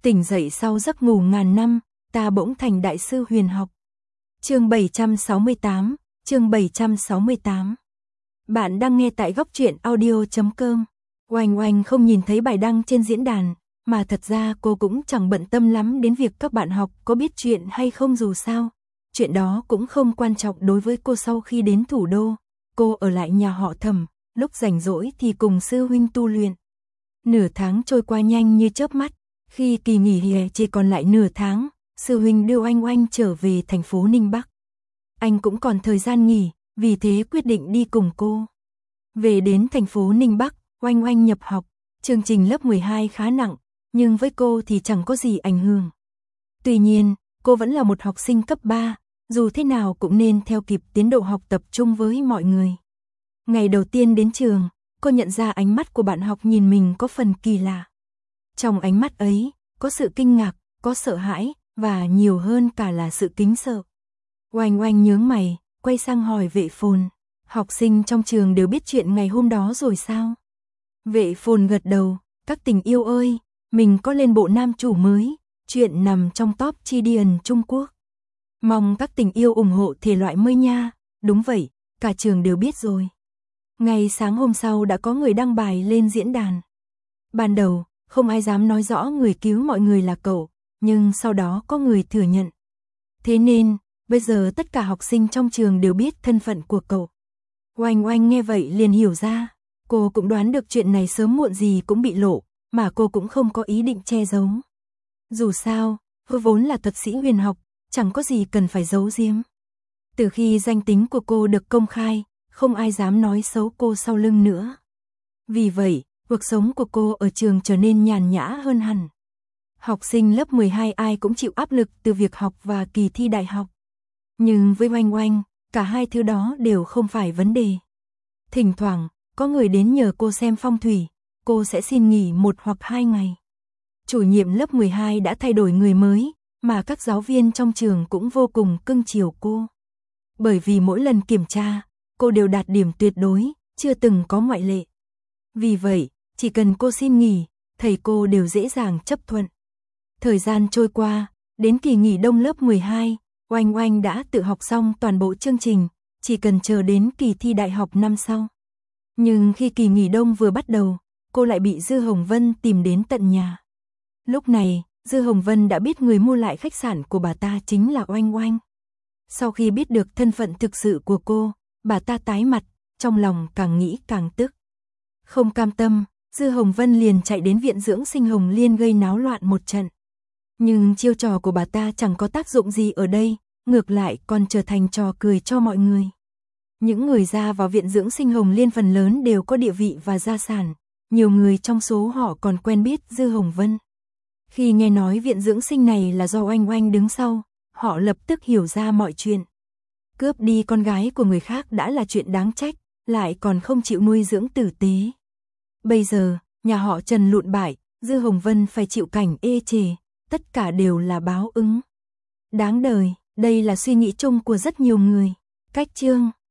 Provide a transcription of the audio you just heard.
Tỉnh dậy sau giấc ngủ ngàn năm, ta bỗng thành đại sư huyền học. Chương 768, chương 768. Bạn đang nghe tại góc truyện audio.com. Oanh Oanh không nhìn thấy bài đăng trên diễn đàn, mà thật ra cô cũng chẳng bận tâm lắm đến việc các bạn học có biết chuyện hay không, dù sao. Chuyện đó cũng không quan trọng đối với cô. Sau khi đến thủ đô, cô ở lại nhà họ Thẩm, lúc rảnh rỗi thì cùng sư huynh tu luyện. Nửa tháng trôi qua nhanh như chớp mắt, khi kỳ nghỉ hè chỉ còn lại nửa tháng, sư huynh đưa Oanh Oanh trở về thành phố Ninh Bắc. Anh cũng còn thời gian nghỉ, vì thế quyết định đi cùng cô. Về đến thành phố Ninh Bắc, Oanh Oanh nhập học, chương trình lớp 12 khá nặng, nhưng với cô thì chẳng có gì ảnh hưởng. Tuy nhiên, cô vẫn là một học sinh cấp 3, dù thế nào cũng nên theo kịp tiến độ học tập chung với mọi người. Ngày đầu tiên đến trường, cô nhận ra ánh mắt của bạn học nhìn mình có phần kỳ lạ. Trong ánh mắt ấy, có sự kinh ngạc, có sợ hãi, và nhiều hơn cả là sự kính sợ. Oanh Oanh nhướng mày, quay sang hỏi vệ phồn, học sinh trong trường đều biết chuyện ngày hôm đó rồi sao? Vệ phồn gật đầu, các tình yêu ơi, mình có lên bộ nam chủ mới, chuyện nằm trong top Chidian Trung Quốc. Mong các tình yêu ủng hộ thể loại mới nha. Đúng vậy, cả trường đều biết rồi. Ngày sáng hôm sau đã có người đăng bài lên diễn đàn. Ban đầu, không ai dám nói rõ người cứu mọi người là cậu, nhưng sau đó có người thừa nhận. Thế nên, bây giờ tất cả học sinh trong trường đều biết thân phận của cậu. Oanh Oanh nghe vậy liền hiểu ra, cô cũng đoán được chuyện này sớm muộn gì cũng bị lộ, mà cô cũng không có ý định che giấu. Dù sao, cô vốn là thuật sĩ huyền học, chẳng có gì cần phải giấu giếm. Từ khi danh tính của cô được công khai, không ai dám nói xấu cô sau lưng nữa. Vì vậy, cuộc sống của cô ở trường trở nên nhàn nhã hơn hẳn. Học sinh lớp 12 ai cũng chịu áp lực từ việc học và kỳ thi đại học. Nhưng với Oanh Oanh, cả hai thứ đó đều không phải vấn đề. Thỉnh thoảng, có người đến nhờ cô xem phong thủy, cô sẽ xin nghỉ 1 hoặc 2 ngày. Chủ nhiệm lớp 12 đã thay đổi người mới, mà các giáo viên trong trường cũng vô cùng cưng chiều cô. Bởi vì mỗi lần kiểm tra, cô đều đạt điểm tuyệt đối, chưa từng có ngoại lệ. Vì vậy, chỉ cần cô xin nghỉ, thầy cô đều dễ dàng chấp thuận. Thời gian trôi qua, đến kỳ nghỉ đông lớp 12, Oanh Oanh đã tự học xong toàn bộ chương trình, chỉ cần chờ đến kỳ thi đại học năm sau. Nhưng khi kỳ nghỉ đông vừa bắt đầu, cô lại bị Dư Hồng Vân tìm đến tận nhà. Lúc này, Dư Hồng Vân đã biết người mua lại khách sạn của bà ta chính là Oanh Oanh. Sau khi biết được thân phận thực sự của cô, bà ta tái mặt, trong lòng càng nghĩ càng tức. Không cam tâm, Dư Hồng Vân liền chạy đến viện dưỡng sinh Hồng Liên gây náo loạn một trận. Nhưng chiêu trò của bà ta chẳng có tác dụng gì ở đây, ngược lại còn trở thành trò cười cho mọi người. Những người ra vào viện dưỡng sinh Hồng Liên phần lớn đều có địa vị và gia sản, nhiều người trong số họ còn quen biết Dư Hồng Vân. Khi nghe nói viện dưỡng sinh này là do Oanh Oanh đứng sau, họ lập tức hiểu ra mọi chuyện. Cướp đi con gái của người khác đã là chuyện đáng trách, lại còn không chịu nuôi dưỡng tử tế. Bây giờ, nhà họ Trần lụn bại, Dư Hồng Vân phải chịu cảnh ê chề, tất cả đều là báo ứng. Đáng đời, đây là suy nghĩ chung của rất nhiều người. Cách chương